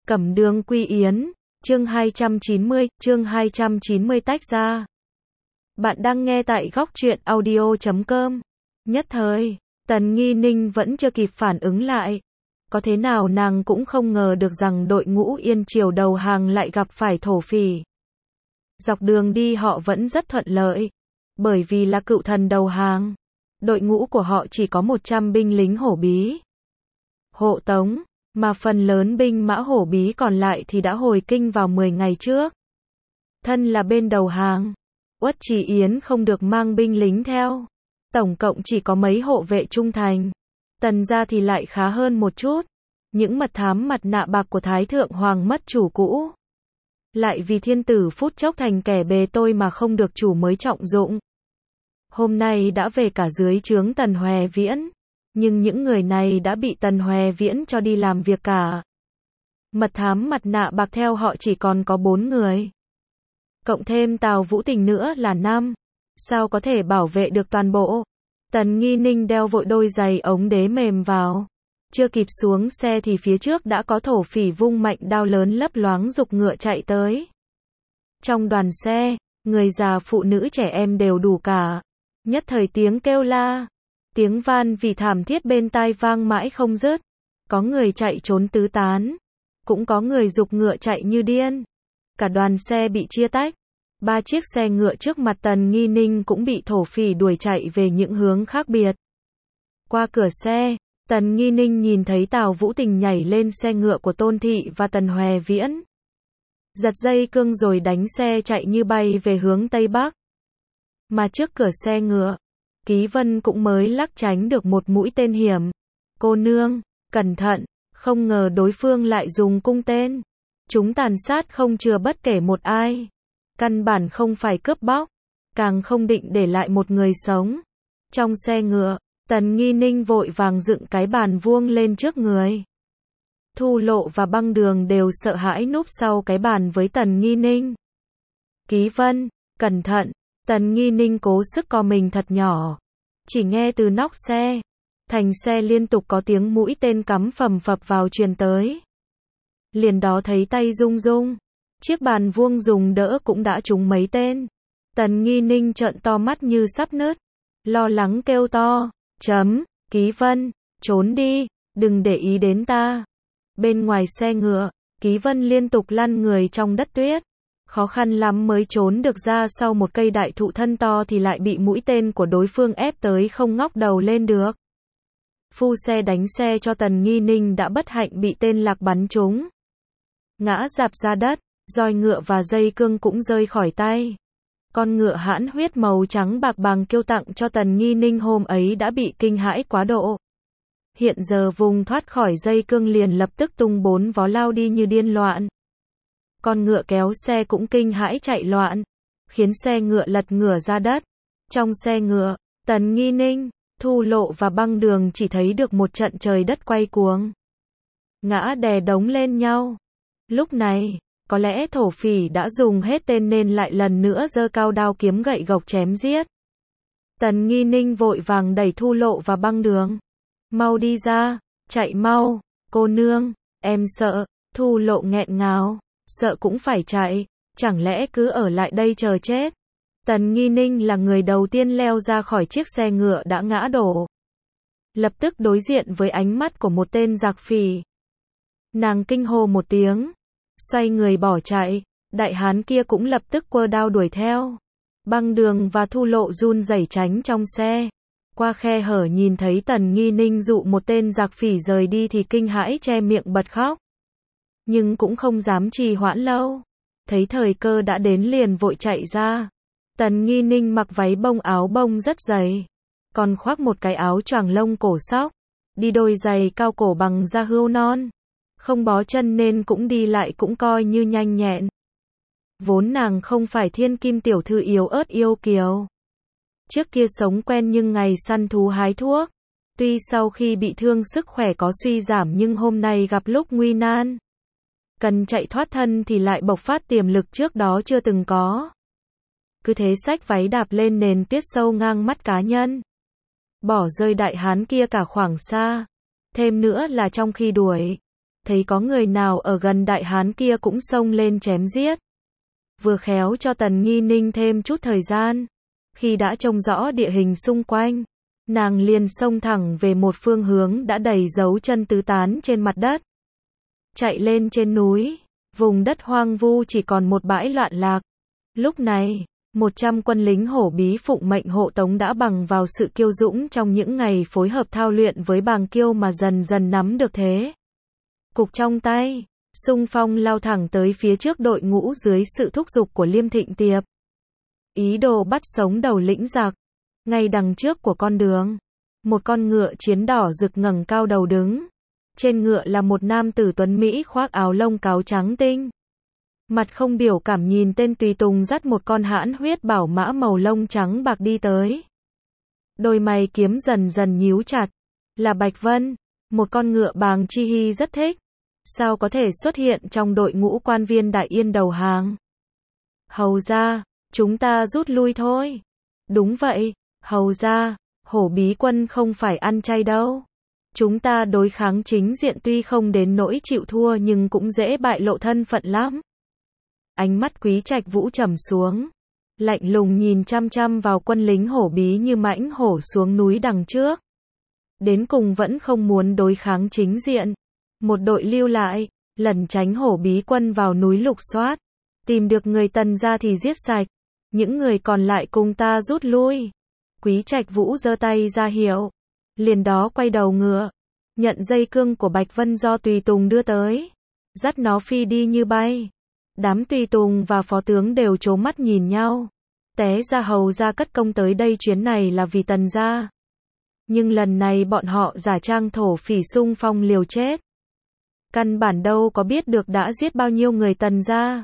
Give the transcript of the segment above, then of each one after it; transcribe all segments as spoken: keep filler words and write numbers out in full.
Cẩm Đường Quy Yến, chương hai trăm chín mươi, chương hai trăm chín mươi tách ra. Bạn đang nghe tại góc truyện audio chấm com. Nhất thời, Tần Nghi Ninh vẫn chưa kịp phản ứng lại. Có thế nào nàng cũng không ngờ được rằng đội ngũ Yên Triều đầu hàng lại gặp phải thổ phỉ. Dọc đường đi họ vẫn rất thuận lợi. Bởi vì là cựu thần đầu hàng. Đội ngũ của họ chỉ có một trăm binh lính hổ bí. Hộ tống. Mà phần lớn binh mã hổ bí còn lại thì đã hồi kinh vào mười ngày trước. Thân là bên đầu hàng, Uất Trì Yến không được mang binh lính theo. Tổng cộng chỉ có mấy hộ vệ trung thành. Tần gia thì lại khá hơn một chút. Những mật thám mặt nạ bạc của Thái Thượng Hoàng mất chủ cũ. Lại vì thiên tử phút chốc thành kẻ bề tôi mà không được chủ mới trọng dụng. Hôm nay đã về cả dưới trướng Tần Hòe Viễn. Nhưng những người này đã bị Tần Hòe Viễn cho đi làm việc cả. Mật thám mặt nạ bạc theo họ chỉ còn có bốn người. Cộng thêm Tào Vũ Tình nữa là năm. Sao có thể bảo vệ được toàn bộ? Tần Nghi Ninh đeo vội đôi giày ống đế mềm vào. Chưa kịp xuống xe thì phía trước đã có thổ phỉ vung mạnh đao lớn lấp loáng giục ngựa chạy tới. Trong đoàn xe, người già phụ nữ trẻ em đều đủ cả. Nhất thời tiếng kêu la. Tiếng van vì thảm thiết bên tai vang mãi không dứt. Có người chạy trốn tứ tán. Cũng có người giục ngựa chạy như điên. Cả đoàn xe bị chia tách. Ba chiếc xe ngựa trước mặt Tần Nghi Ninh cũng bị thổ phỉ đuổi chạy về những hướng khác biệt. Qua cửa xe, Tần Nghi Ninh nhìn thấy Tào Vũ Tình nhảy lên xe ngựa của Tôn Thị và Tần Hòe Viễn. Giật dây cương rồi đánh xe chạy như bay về hướng Tây Bắc. Mà trước cửa xe ngựa, Ký Vân cũng mới lắc tránh được một mũi tên hiểm. Cô nương, cẩn thận, không ngờ đối phương lại dùng cung tên. Chúng tàn sát không chừa bất kể một ai. Căn bản không phải cướp bóc, càng không định để lại một người sống. Trong xe ngựa, Tần Nghi Ninh vội vàng dựng cái bàn vuông lên trước người. Thu Lộ và Băng Đường đều sợ hãi núp sau cái bàn với Tần Nghi Ninh. Ký Vân, cẩn thận. Tần Nghi Ninh cố sức co mình thật nhỏ. Chỉ nghe từ nóc xe, thành xe liên tục có tiếng mũi tên cắm phầm phập vào truyền tới. Liền đó thấy tay rung rung. Chiếc bàn vuông dùng đỡ cũng đã trúng mấy tên. Tần Nghi Ninh trợn to mắt như sắp nứt. Lo lắng kêu to. Chấm, Ký Vân, trốn đi, đừng để ý đến ta. Bên ngoài xe ngựa, Ký Vân liên tục lăn người trong đất tuyết. Khó khăn lắm mới trốn được ra sau một cây đại thụ thân to thì lại bị mũi tên của đối phương ép tới không ngóc đầu lên được. Phu xe đánh xe cho Tần Nghi Ninh đã bất hạnh bị tên lạc bắn trúng. Ngã rạp ra đất, roi ngựa và dây cương cũng rơi khỏi tay. Con ngựa hãn huyết màu trắng bạc bàng kêu tặng cho Tần Nghi Ninh hôm ấy đã bị kinh hãi quá độ. Hiện giờ vùng thoát khỏi dây cương liền lập tức tung bốn vó lao đi như điên loạn. Con ngựa kéo xe cũng kinh hãi chạy loạn, khiến xe ngựa lật ngửa ra đất. Trong xe ngựa, Tần Nghi Ninh, Thu Lộ và Băng Đường chỉ thấy được một trận trời đất quay cuồng. Ngã đè đống lên nhau. Lúc này, có lẽ thổ phỉ đã dùng hết tên nên lại lần nữa giơ cao đao kiếm gậy gộc chém giết. Tần Nghi Ninh vội vàng đẩy Thu Lộ và Băng Đường. Mau đi ra, chạy mau, cô nương, em sợ. Thu Lộ nghẹn ngào. Sợ cũng phải chạy, chẳng lẽ cứ ở lại đây chờ chết. Tần Nghi Ninh là người đầu tiên leo ra khỏi chiếc xe ngựa đã ngã đổ. Lập tức đối diện với ánh mắt của một tên giặc phỉ. Nàng kinh hô một tiếng, xoay người bỏ chạy, đại hán kia cũng lập tức quơ đao đuổi theo. Băng Đường và Thu Lộ run rẩy tránh trong xe. Qua khe hở nhìn thấy Tần Nghi Ninh dụ một tên giặc phỉ rời đi thì kinh hãi che miệng bật khóc. Nhưng cũng không dám trì hoãn lâu. Thấy thời cơ đã đến liền vội chạy ra. Tần Nghi Ninh mặc váy bông áo bông rất dày. Còn khoác một cái áo choàng lông cổ sóc. Đi đôi giày cao cổ bằng da hươu non. Không bó chân nên cũng đi lại cũng coi như nhanh nhẹn. Vốn nàng không phải thiên kim tiểu thư yếu ớt yêu kiều. Trước kia sống quen nhưng ngày săn thú hái thuốc. Tuy sau khi bị thương sức khỏe có suy giảm nhưng hôm nay gặp lúc nguy nan. Cần chạy thoát thân thì lại bộc phát tiềm lực trước đó chưa từng có. Cứ thế xách váy đạp lên nền tuyết sâu ngang mắt cá nhân. Bỏ rơi đại hán kia cả khoảng xa. Thêm nữa là trong khi đuổi, thấy có người nào ở gần đại hán kia cũng xông lên chém giết. Vừa khéo cho Tần Nghi Ninh thêm chút thời gian. Khi đã trông rõ địa hình xung quanh, nàng liền xông thẳng về một phương hướng đã đầy dấu chân tứ tán trên mặt đất. Chạy lên trên núi, vùng đất hoang vu chỉ còn một bãi loạn lạc. Lúc này, một trăm quân lính hổ bí phụng mệnh hộ tống đã bằng vào sự kiêu dũng trong những ngày phối hợp thao luyện với bàng kiêu mà dần dần nắm được thế cục trong tay, xung phong lao thẳng tới phía trước đội ngũ dưới sự thúc giục của Liêm Thịnh Tiệp. Ý đồ bắt sống đầu lĩnh giặc. Ngay đằng trước của con đường, một con ngựa chiến đỏ rực ngẩng cao đầu đứng. Trên ngựa là một nam tử tuấn Mỹ khoác áo lông cáo trắng tinh. Mặt không biểu cảm nhìn tên tùy tùng dắt một con hãn huyết bảo mã màu lông trắng bạc đi tới. Đôi mày kiếm dần dần nhíu chặt. Là Bạch Vân, một con ngựa Bàng Chi Hy rất thích. Sao có thể xuất hiện trong đội ngũ quan viên Đại Yên đầu hàng? Hầu ra, chúng ta rút lui thôi. Đúng vậy, hầu ra, hổ bí quân không phải ăn chay đâu. Chúng ta đối kháng chính diện tuy không đến nỗi chịu thua nhưng cũng dễ bại lộ thân phận lắm. Ánh mắt Quý Trạch Vũ trầm xuống, lạnh lùng nhìn chăm chăm vào quân lính hổ bí như mãnh hổ xuống núi đằng trước. Đến cùng vẫn không muốn đối kháng chính diện. Một đội lưu lại, lẩn tránh hổ bí quân vào núi lục soát. Tìm được người Tần gia thì giết sạch. Những người còn lại cùng ta rút lui. Quý Trạch Vũ giơ tay ra hiệu. Liền đó quay đầu ngựa. Nhận dây cương của Bạch Vân do tùy tùng đưa tới. Dắt nó phi đi như bay. Đám tùy tùng và phó tướng đều trố mắt nhìn nhau. Té ra hầu ra cất công tới đây chuyến này là vì Tần gia. Nhưng lần này bọn họ giả trang thổ phỉ xung phong liều chết. Căn bản đâu có biết được đã giết bao nhiêu người Tần gia.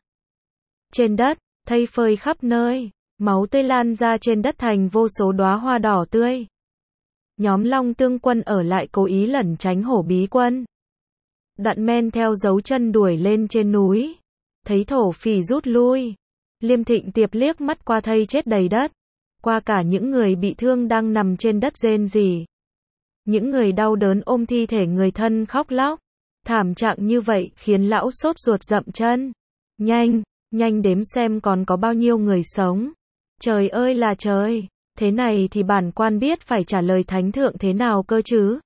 Trên đất, thây phơi khắp nơi, máu tươi lan ra trên đất thành vô số đóa hoa đỏ tươi. Nhóm Long Tương quân ở lại cố ý lẩn tránh hổ bí quân. Đặn men theo dấu chân đuổi lên trên núi. Thấy thổ phỉ rút lui. Liêm Thịnh Tiệp liếc mắt qua thây chết đầy đất. Qua cả những người bị thương đang nằm trên đất rên rỉ. Những người đau đớn ôm thi thể người thân khóc lóc. Thảm trạng như vậy khiến lão sốt ruột dậm chân. Nhanh, nhanh đếm xem còn có bao nhiêu người sống. Trời ơi là trời, thế này thì bản quan biết phải trả lời thánh thượng thế nào cơ chứ.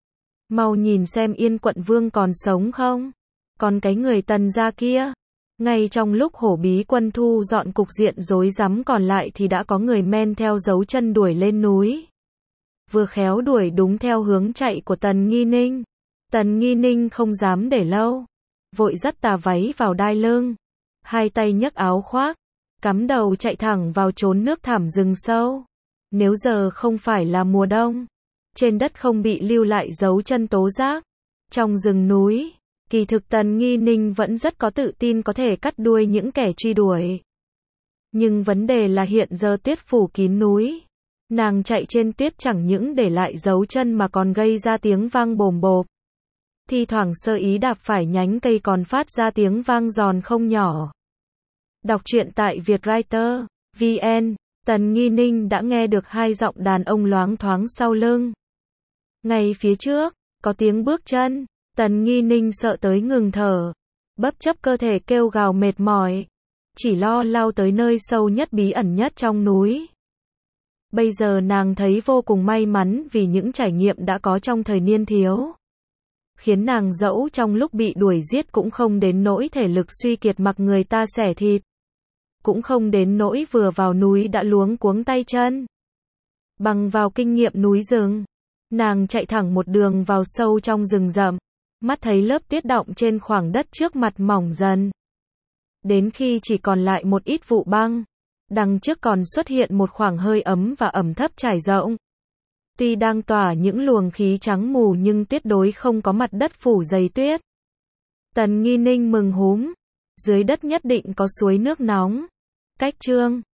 Mau nhìn xem Yên quận vương còn sống không. Còn cái người Tần gia kia. Ngay trong lúc hổ bí quân thu dọn cục diện rối rắm còn lại thì đã có người men theo dấu chân đuổi lên núi. Vừa khéo đuổi đúng theo hướng chạy của Tần Nghi Ninh. Tần Nghi Ninh không dám để lâu. Vội dắt tà váy vào đai lưng. Hai tay nhấc áo khoác. Cắm đầu chạy thẳng vào chốn nước thẳm rừng sâu. Nếu giờ không phải là mùa đông. Trên đất không bị lưu lại dấu chân tố giác. Trong rừng núi. Kỳ thực Tần Nghi Ninh vẫn rất có tự tin có thể cắt đuôi những kẻ truy đuổi. Nhưng vấn đề là hiện giờ tuyết phủ kín núi. Nàng chạy trên tuyết chẳng những để lại dấu chân mà còn gây ra tiếng vang bồm bộp. Thi thoảng sơ ý đạp phải nhánh cây còn phát ra tiếng vang giòn không nhỏ. Đọc truyện tại Vietwriter chấm vn, Tần Nghi Ninh đã nghe được hai giọng đàn ông loáng thoáng sau lưng. Ngay phía trước, có tiếng bước chân. Tần Nghi Ninh sợ tới ngừng thở, bấp chấp cơ thể kêu gào mệt mỏi, chỉ lo lao tới nơi sâu nhất bí ẩn nhất trong núi. Bây giờ nàng thấy vô cùng may mắn vì những trải nghiệm đã có trong thời niên thiếu. Khiến nàng dẫu trong lúc bị đuổi giết cũng không đến nỗi thể lực suy kiệt mặc người ta xẻ thịt. Cũng không đến nỗi vừa vào núi đã luống cuống tay chân. Bằng vào kinh nghiệm núi rừng, nàng chạy thẳng một đường vào sâu trong rừng rậm. Mắt thấy lớp tuyết đọng trên khoảng đất trước mặt mỏng dần. Đến khi chỉ còn lại một ít vụ băng. Đằng trước còn xuất hiện một khoảng hơi ấm và ẩm thấp trải rộng. Tuy đang tỏa những luồng khí trắng mù nhưng tuyệt đối không có mặt đất phủ dày tuyết. Tần Nghi Ninh mừng húm. Dưới đất nhất định có suối nước nóng. Cách chương